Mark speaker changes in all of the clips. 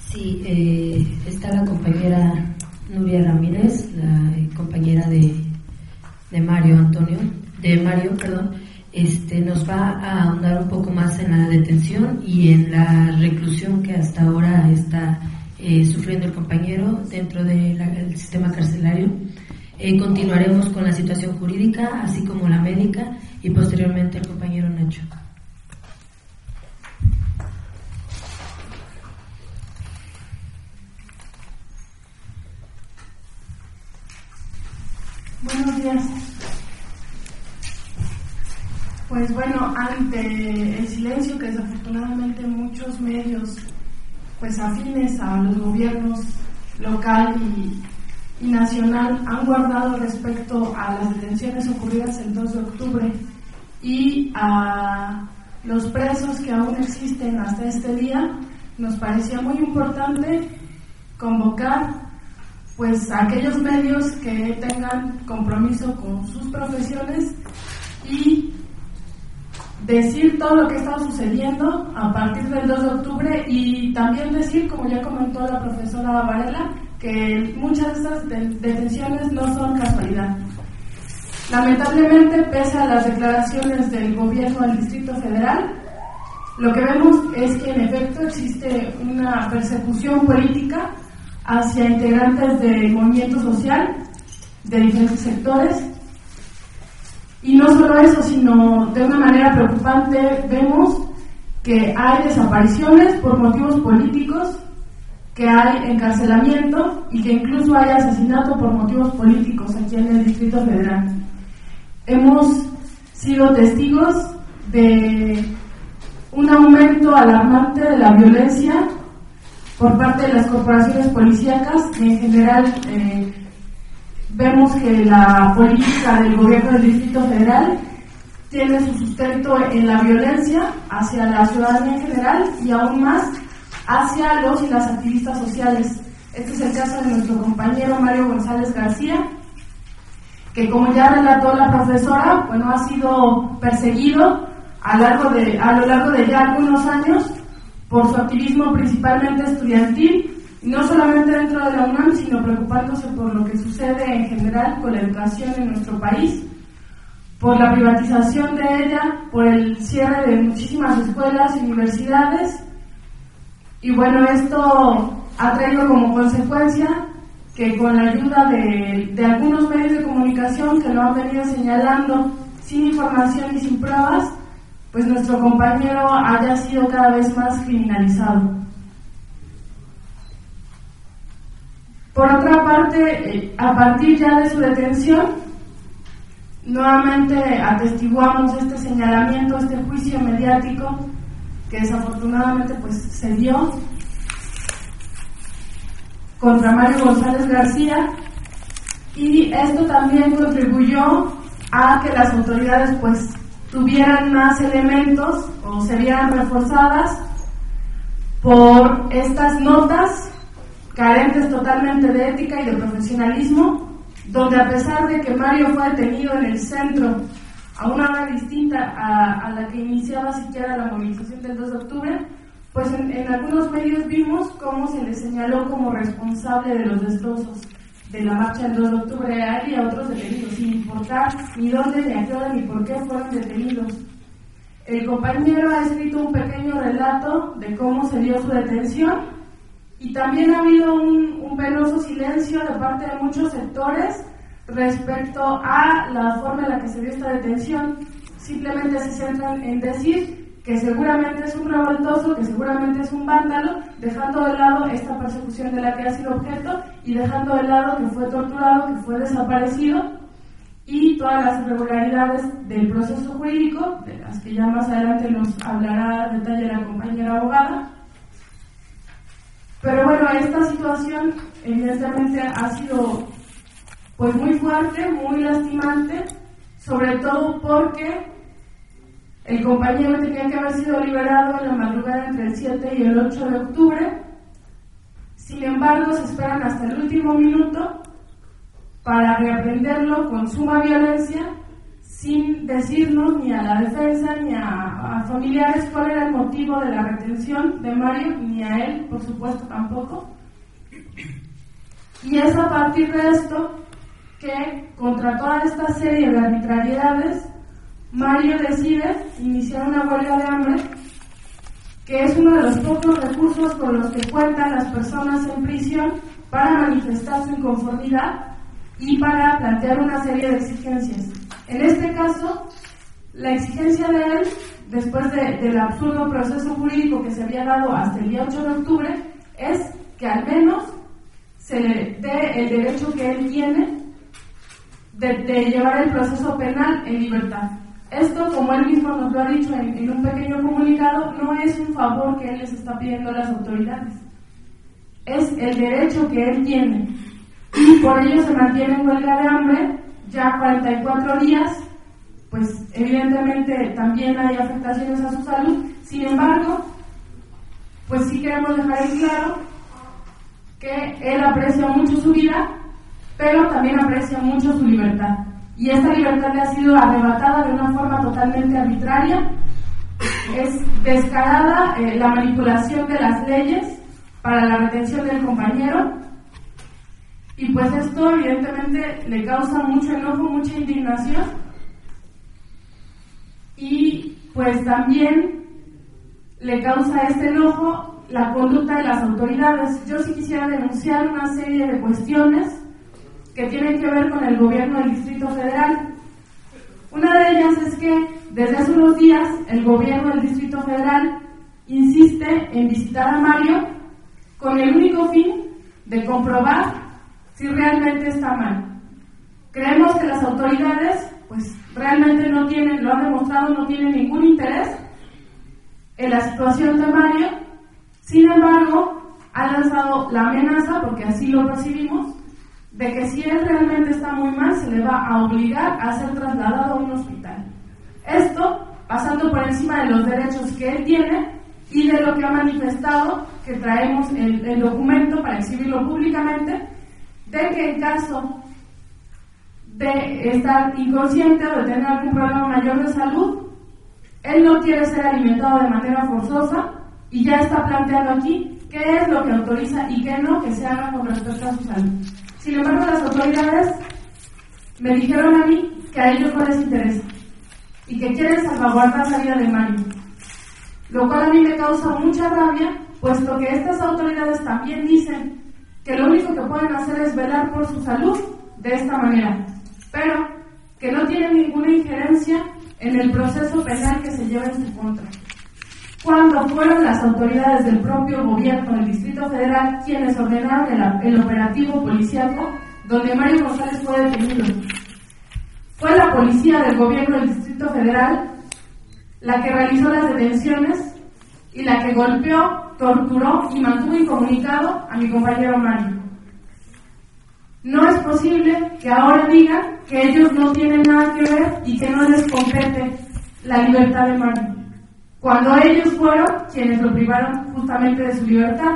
Speaker 1: Sí, está la compañera Nuria Ramírez, la compañera de Mario, nos va a ahondar un poco más en la detención y en la reclusión que hasta ahora está sufriendo el compañero dentro del sistema carcelario. Continuaremos con la situación jurídica, así como la médica, y posteriormente el compañero Nacho.
Speaker 2: Buenos días. Pues bueno, ante el silencio que desafortunadamente muchos medios pues afines a los gobiernos local y nacional han guardado respecto a las detenciones ocurridas el 2 de octubre y a los presos que aún existen hasta este día, nos parecía muy importante convocar pues a aquellos medios que tengan compromiso con sus profesiones y decir todo lo que está sucediendo a partir del 2 de octubre y también decir, como ya comentó la profesora Varela, que muchas de estas detenciones no son casualidad. Lamentablemente, pese a las declaraciones del gobierno del Distrito Federal, lo que vemos es que en efecto existe una persecución política hacia integrantes del movimiento social de diferentes sectores. Y no solo eso, sino de una manera preocupante vemos que hay desapariciones por motivos políticos, que hay encarcelamiento y que incluso hay asesinato por motivos políticos aquí en el Distrito Federal. Hemos sido testigos de un aumento alarmante de la violencia por parte de las corporaciones policíacas. En general, vemos que la política del gobierno del Distrito Federal tiene su sustento en la violencia hacia la ciudadanía en general y aún más hacia los y las activistas sociales. Este es el caso de nuestro compañero Mario González García, que como ya relató la profesora, bueno, ha sido perseguido a lo largo de ya algunos años por su activismo principalmente estudiantil, no solamente dentro de la UNAM, sino preocupándose por lo que sucede en general con la educación en nuestro país, por la privatización de ella, por el cierre de muchísimas escuelas y universidades. Y bueno, esto ha traído como consecuencia que con la ayuda de algunos medios de comunicación que lo han venido señalando sin información y sin pruebas, pues nuestro compañero haya sido cada vez más criminalizado. Por otra parte, a partir ya de su detención, nuevamente atestiguamos este señalamiento, este juicio mediático que desafortunadamente pues se dio contra Mario González García, y esto también contribuyó a que las autoridades pues tuvieran más elementos o se vieran reforzadas por estas notas carentes totalmente de ética y de profesionalismo, donde a pesar de que Mario fue detenido en el centro a una hora distinta a la que iniciaba siquiera la movilización del 2 de octubre, pues en algunos medios vimos cómo se le señaló como responsable de los destrozos de la marcha del 2 de octubre a él y a otros detenidos, sin importar ni dónde, ni a qué hora, ni por qué fueron detenidos. El compañero ha escrito un pequeño relato de cómo se dio su detención, y también ha habido un penoso silencio de parte de muchos sectores respecto a la forma en la que se dio esta detención. Simplemente se centran en decir que seguramente es un revoltoso, que seguramente es un vándalo, dejando de lado esta persecución de la que ha sido objeto y dejando de lado que fue torturado, que fue desaparecido, y todas las irregularidades del proceso jurídico, de las que ya más adelante nos hablará a detalle la compañera abogada. Pero bueno, esta situación evidentemente ha sido pues muy fuerte, muy lastimante, sobre todo porque el compañero tenía que haber sido liberado en la madrugada entre el 7 y el 8 de octubre. Sin embargo, se esperan hasta el último minuto para reaprenderlo con suma violencia, sin decirnos ni a la defensa ni a familiares cuál era el motivo de la retención de Mario, ni a él, por supuesto, tampoco. Y es a partir de esto que, contra toda esta serie de arbitrariedades, Mario decide iniciar una huelga de hambre, que es uno de los pocos recursos con los que cuentan las personas en prisión para manifestar su inconformidad y para plantear una serie de exigencias. En este caso, la exigencia de él, después del absurdo proceso jurídico que se había dado hasta el día 8 de octubre, es que al menos se le dé el derecho que él tiene de llevar el proceso penal en libertad. Esto, como él mismo nos lo ha dicho en un pequeño comunicado, no es un favor que él les está pidiendo a las autoridades. Es el derecho que él tiene. Y por ello se mantiene en huelga de hambre ya 44 días, pues evidentemente también hay afectaciones a su salud. Sin embargo, pues sí queremos dejar en claro que él aprecia mucho su vida, pero también aprecia mucho su libertad. Y esta libertad le ha sido arrebatada de una forma totalmente arbitraria. Es descarada la manipulación de las leyes para la retención del compañero. Y pues esto evidentemente le causa mucho enojo, mucha indignación. Y pues también le causa este enojo la conducta de las autoridades. Yo sí quisiera denunciar una serie de cuestiones que tienen que ver con el gobierno del Distrito Federal. Una de ellas es que desde hace unos días el gobierno del Distrito Federal insiste en visitar a Mario con el único fin de comprobar si realmente está mal. Creemos que las autoridades pues realmente no tienen, lo han demostrado, no tienen ningún interés en la situación de Mario. Sin embargo, han lanzado la amenaza, porque así lo percibimos, de que si él realmente está muy mal, se le va a obligar a ser trasladado a un hospital. Esto pasando por encima de los derechos que él tiene y de lo que ha manifestado, que traemos el documento para exhibirlo públicamente, de que en caso de estar inconsciente o de tener algún problema mayor de salud, él no quiere ser alimentado de manera forzosa y ya está planteando aquí qué es lo que autoriza y qué no que se haga con respecto a su salud. Sin embargo, las autoridades me dijeron a mí que a ellos no les interesa y que quieren salvaguardar la vida de Mario, lo cual a mí me causa mucha rabia, puesto que estas autoridades también dicen que lo único que pueden hacer es velar por su salud de esta manera, pero que no tienen ninguna injerencia en el proceso penal que se lleva en su contra. Cuando fueron las autoridades del propio gobierno del Distrito Federal quienes ordenaron el operativo policíaco donde Mario González fue detenido. Fue la policía del gobierno del Distrito Federal la que realizó las detenciones y la que golpeó, torturó y mantuvo incomunicado a mi compañero Mario. No es posible que ahora digan que ellos no tienen nada que ver y que no les compete la libertad de Mario, cuando ellos fueron quienes lo privaron justamente de su libertad.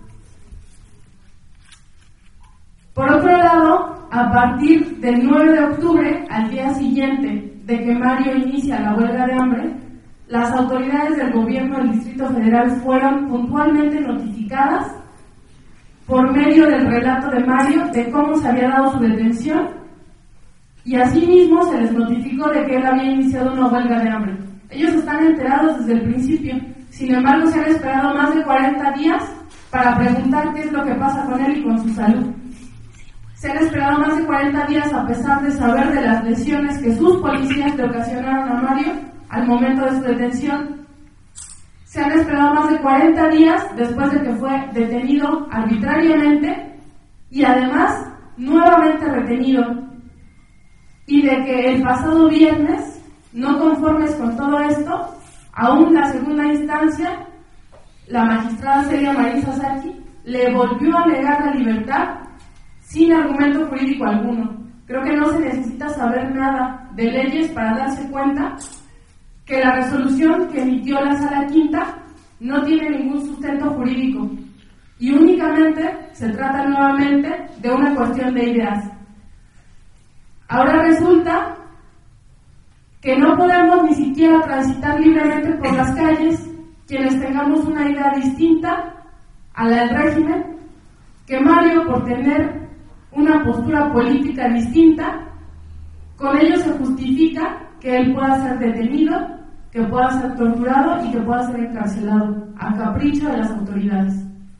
Speaker 2: Por otro lado, a partir del 9 de octubre, al día siguiente de que Mario inicia la huelga de hambre, las autoridades del gobierno del Distrito Federal fueron puntualmente notificadas por medio del relato de Mario de cómo se había dado su detención, y asimismo se les notificó de que él había iniciado una huelga de hambre. Ellos están enterados desde el principio, sin embargo se han esperado más de 40 días para preguntar qué es lo que pasa con él y con su salud. Se han esperado más de 40 días a pesar de saber de las lesiones que sus policías le ocasionaron a Mario al momento de su detención. Se han esperado más de 40 días después de que fue detenido arbitrariamente y además nuevamente retenido, y de que el pasado viernes, no conformes con todo esto, aún la segunda instancia, la magistrada Celia Marisa Saki, le volvió a negar la libertad sin argumento jurídico alguno. Creo que no se necesita saber nada de leyes para darse cuenta que la resolución que emitió la Sala Quinta no tiene ningún sustento jurídico y únicamente se trata nuevamente de una cuestión de ideas. Ahora resulta que no podemos ni siquiera transitar libremente por las calles quienes tengamos una idea distinta a la del régimen, que Mario, por tener una postura política distinta, con ello se justifica que él pueda ser detenido, que pueda ser torturado y que pueda ser encarcelado a capricho de las autoridades.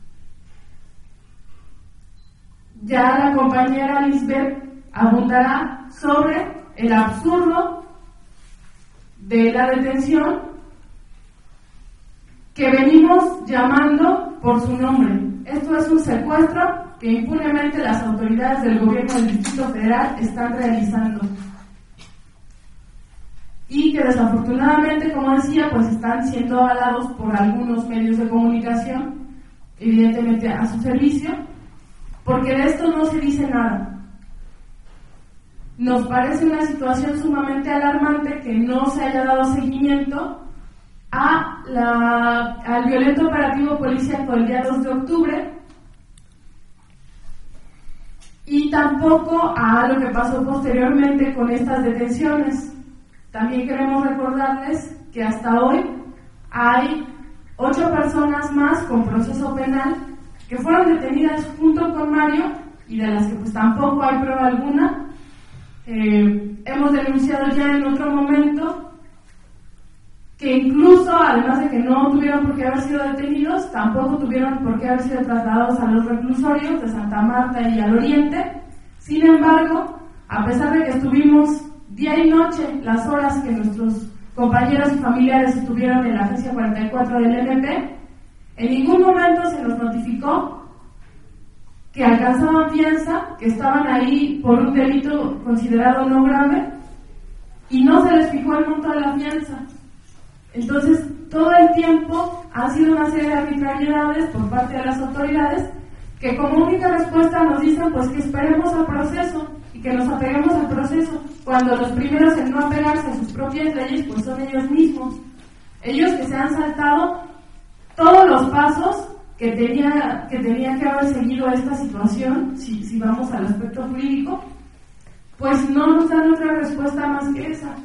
Speaker 2: Ya la compañera Lisbeth abundará sobre el absurdo de la detención que venimos llamando por su nombre. Esto es un secuestro que impunemente las autoridades del gobierno del Distrito Federal están realizando y que desafortunadamente, como decía, pues están siendo avalados por algunos medios de comunicación, evidentemente a su servicio, porque de esto no se dice nada. Nos parece una sumamente alarmante que no se haya dado seguimiento al violento operativo policíaco del día 2 de octubre y tampoco a lo que pasó posteriormente con estas detenciones. También queremos recordarles que hasta hoy hay 8 personas más con proceso penal que fueron detenidas junto con Mario y de las que pues tampoco hay prueba alguna. Hemos denunciado ya en otro momento que incluso, además de que no tuvieron por qué haber sido detenidos, tampoco tuvieron por qué haber sido trasladados a los reclusorios de Santa Marta y al Oriente. Sin embargo, a pesar de que estuvimos día y noche las horas que nuestros compañeros y familiares estuvieron en la agencia 44 del MP, en ningún momento se nos notificó que alcanzaban fianza, que estaban ahí por un delito considerado no grave y no se les fijó el monto de la fianza. Entonces, todo el tiempo han sido una serie de arbitrariedades por parte de las autoridades que como única respuesta nos dicen pues que esperemos al proceso y que nos apeguemos al proceso, cuando los primeros en no apegarse a sus propias leyes pues son ellos mismos. Ellos que se han saltado todos los pasos que tenía que haber seguido esta situación, si vamos al aspecto jurídico, pues no nos dan otra respuesta más que esa.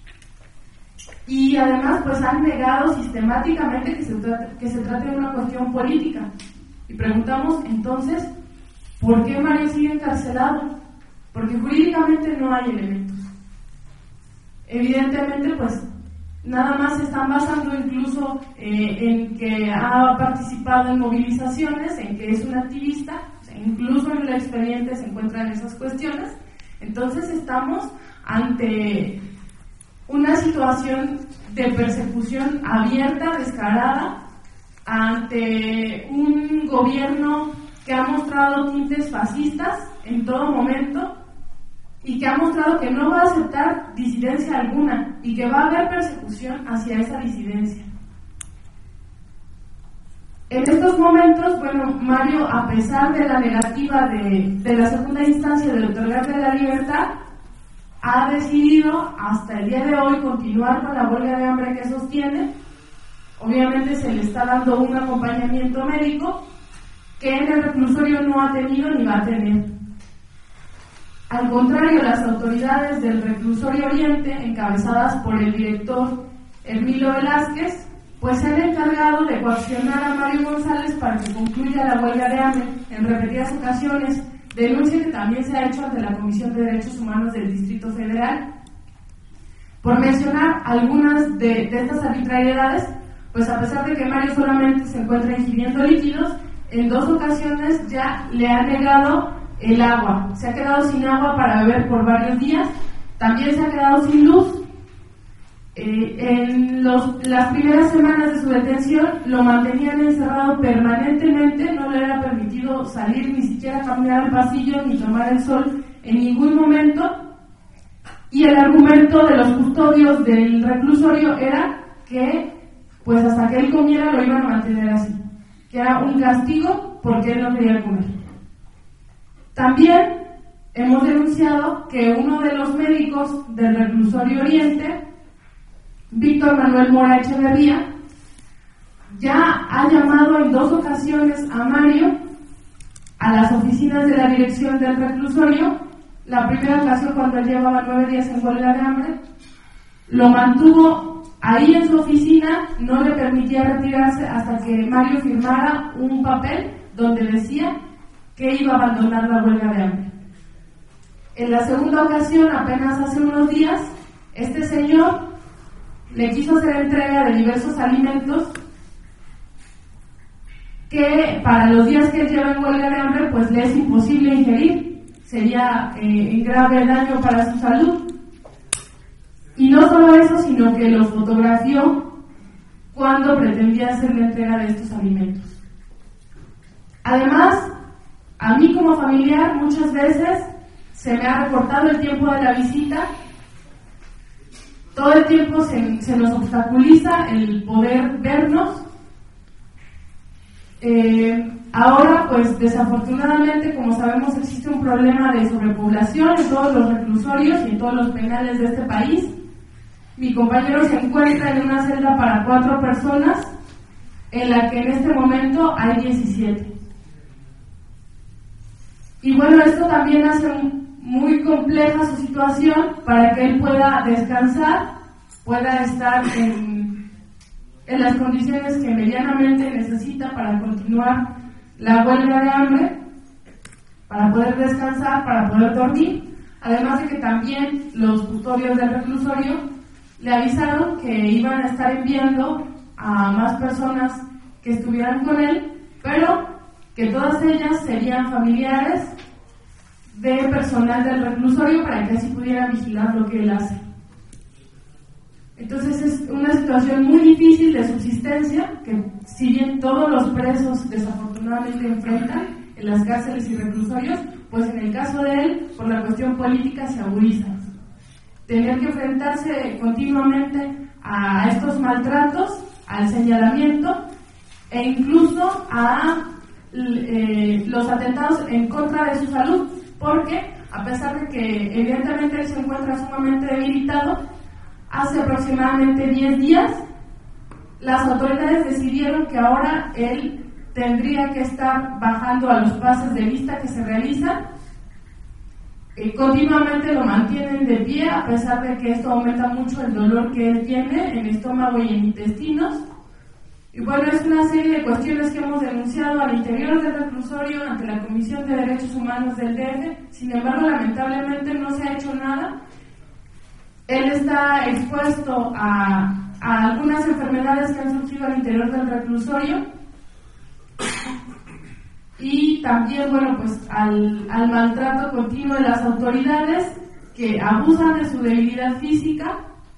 Speaker 2: Y además pues han negado sistemáticamente que se trate de una cuestión política. Y preguntamos entonces, ¿por qué Mario sigue encarcelado? Porque jurídicamente no hay elementos. Evidentemente pues nada más se están basando incluso en que ha participado en movilizaciones, en que es un activista, o sea, incluso en el expediente se encuentran esas cuestiones. Entonces estamos ante una situación de persecución abierta, descarada, ante un gobierno que ha mostrado tintes fascistas en todo momento y que ha mostrado que no va a aceptar disidencia alguna y que va a haber persecución hacia esa disidencia. En estos momentos, bueno, Mario, a pesar de la negativa de la segunda instancia de otorgarle la libertad, ha decidido hasta el día de hoy continuar con la huelga de hambre que sostiene. Obviamente se le está dando un acompañamiento médico que en el reclusorio no ha tenido ni va a tener. Al contrario, las autoridades del reclusorio Oriente, encabezadas por el director Hermilo Velázquez, pues se han encargado de coaccionar a Mario González para que concluya la huelga de hambre en repetidas ocasiones, denuncia que también se ha hecho ante la Comisión de Derechos Humanos del Distrito Federal. Por mencionar algunas de estas arbitrariedades, pues a pesar de que Mario solamente se encuentra ingiriendo líquidos, en 2 ocasiones ya le ha negado el agua. Se ha quedado sin agua para beber por varios días, también se ha quedado sin luz. En las primeras semanas de su detención lo mantenían encerrado permanentemente, no le era permitido salir, ni siquiera caminar al pasillo, ni tomar el sol en ningún momento, y el argumento de los custodios del reclusorio era que pues hasta que él comiera lo iban a mantener así, que era un castigo porque él no quería comer. También hemos denunciado que uno de los médicos del reclusorio Oriente, Víctor Manuel Mora Echeverría, ya ha llamado en 2 ocasiones a Mario a las oficinas de la dirección del reclusorio. La primera ocasión cuando él llevaba 9 días en huelga de hambre, lo mantuvo ahí en su oficina, no le permitía retirarse hasta que Mario firmara un papel donde decía que iba a abandonar la huelga de hambre. En la segunda ocasión, apenas hace unos días, este señor le quiso hacer entrega de diversos alimentos que para los días que él lleva en huelga de hambre pues le es imposible ingerir, sería en grave daño para su salud. Y no solo eso, sino que lo fotografió cuando pretendía hacer la entrega de estos alimentos. Además, a mí como familiar muchas veces se me ha recortado el tiempo de la visita, todo el tiempo se nos obstaculiza el poder vernos. Ahora, pues desafortunadamente, como sabemos, existe un problema de sobrepoblación en todos los reclusorios y en todos los penales de este país. Mi compañero se encuentra en una celda para 4 personas, en la que en este momento hay 17. Y bueno, esto también hace muy compleja su situación para que él pueda descansar, pueda estar en las condiciones que medianamente necesita para continuar la huelga de hambre, para poder descansar, para poder dormir, además de que también los custodios del reclusorio le avisaron que iban a estar enviando a más personas que estuvieran con él, pero que todas ellas serían familiares de personal del reclusorio para que así pudieran vigilar lo que él hace. Entonces es una situación muy difícil de subsistencia que, si bien todos los presos desafortunadamente enfrentan en las cárceles y reclusorios, pues en el caso de él, por la cuestión política, se agudiza. Tener que enfrentarse continuamente a estos maltratos, al señalamiento e incluso a los atentados en contra de su salud, porque a pesar de que evidentemente él se encuentra sumamente debilitado, hace aproximadamente 10 días las autoridades decidieron que ahora él tendría que estar bajando a los pases de vista que se realizan. Continuamente lo mantienen de pie, a pesar de que esto aumenta mucho el dolor que él tiene en estómago y en intestinos. Y bueno, es una serie de cuestiones que hemos denunciado al interior del reclusorio ante la Comisión de Derechos Humanos del DF. Sin embargo, lamentablemente no se ha hecho nada. Él está expuesto a algunas enfermedades que han surgido al interior del reclusorio y también, bueno, pues al maltrato continuo de las autoridades que abusan de su debilidad física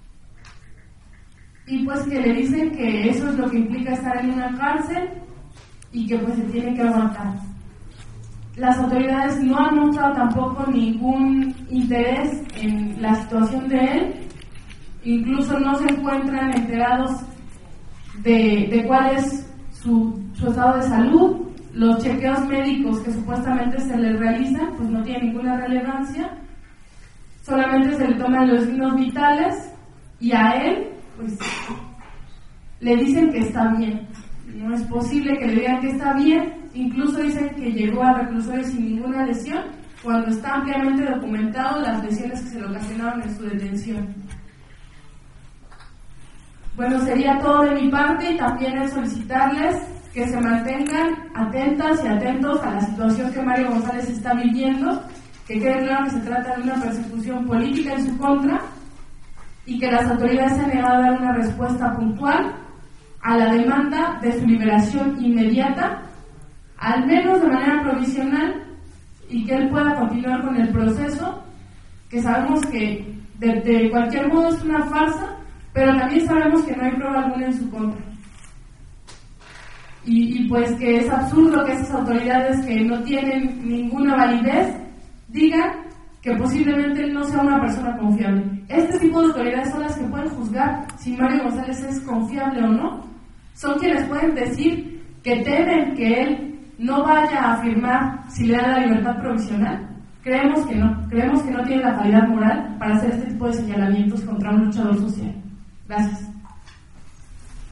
Speaker 2: y pues que le dicen que eso es lo que implica estar en una cárcel y que pues se tiene que aguantar. Las autoridades no han mostrado tampoco ningún interés en la situación de él, incluso no se encuentran enterados de cuál es su estado de salud. Los chequeos médicos que supuestamente se les realizan pues no tienen ninguna relevancia, solamente se le toman los signos vitales y a él pues le dicen que está bien. No es posible que le digan que está bien, incluso dicen que llegó al reclusorio sin ninguna lesión, cuando está ampliamente documentado las lesiones que se le ocasionaron en su detención. Bueno, sería todo de mi parte y también es solicitarles que se mantengan atentas y atentos a la situación que Mario González está viviendo, que quede claro que se trata de una persecución política en su contra y que las autoridades se han negado a dar una respuesta puntual a la demanda de su liberación inmediata, al menos de manera provisional, y que él pueda continuar con el proceso, que sabemos que de cualquier modo es una farsa, pero también sabemos que no hay prueba alguna en su contra. Y pues que es absurdo que esas autoridades que no tienen ninguna validez digan que posiblemente él no sea una persona confiable. Este tipo de autoridades son las que pueden juzgar si Mario González es confiable o no. Son quienes pueden decir que temen que él no vaya a firmar si le dan la libertad provisional. Creemos que no tiene la calidad moral para hacer este tipo de señalamientos contra un luchador social. Gracias.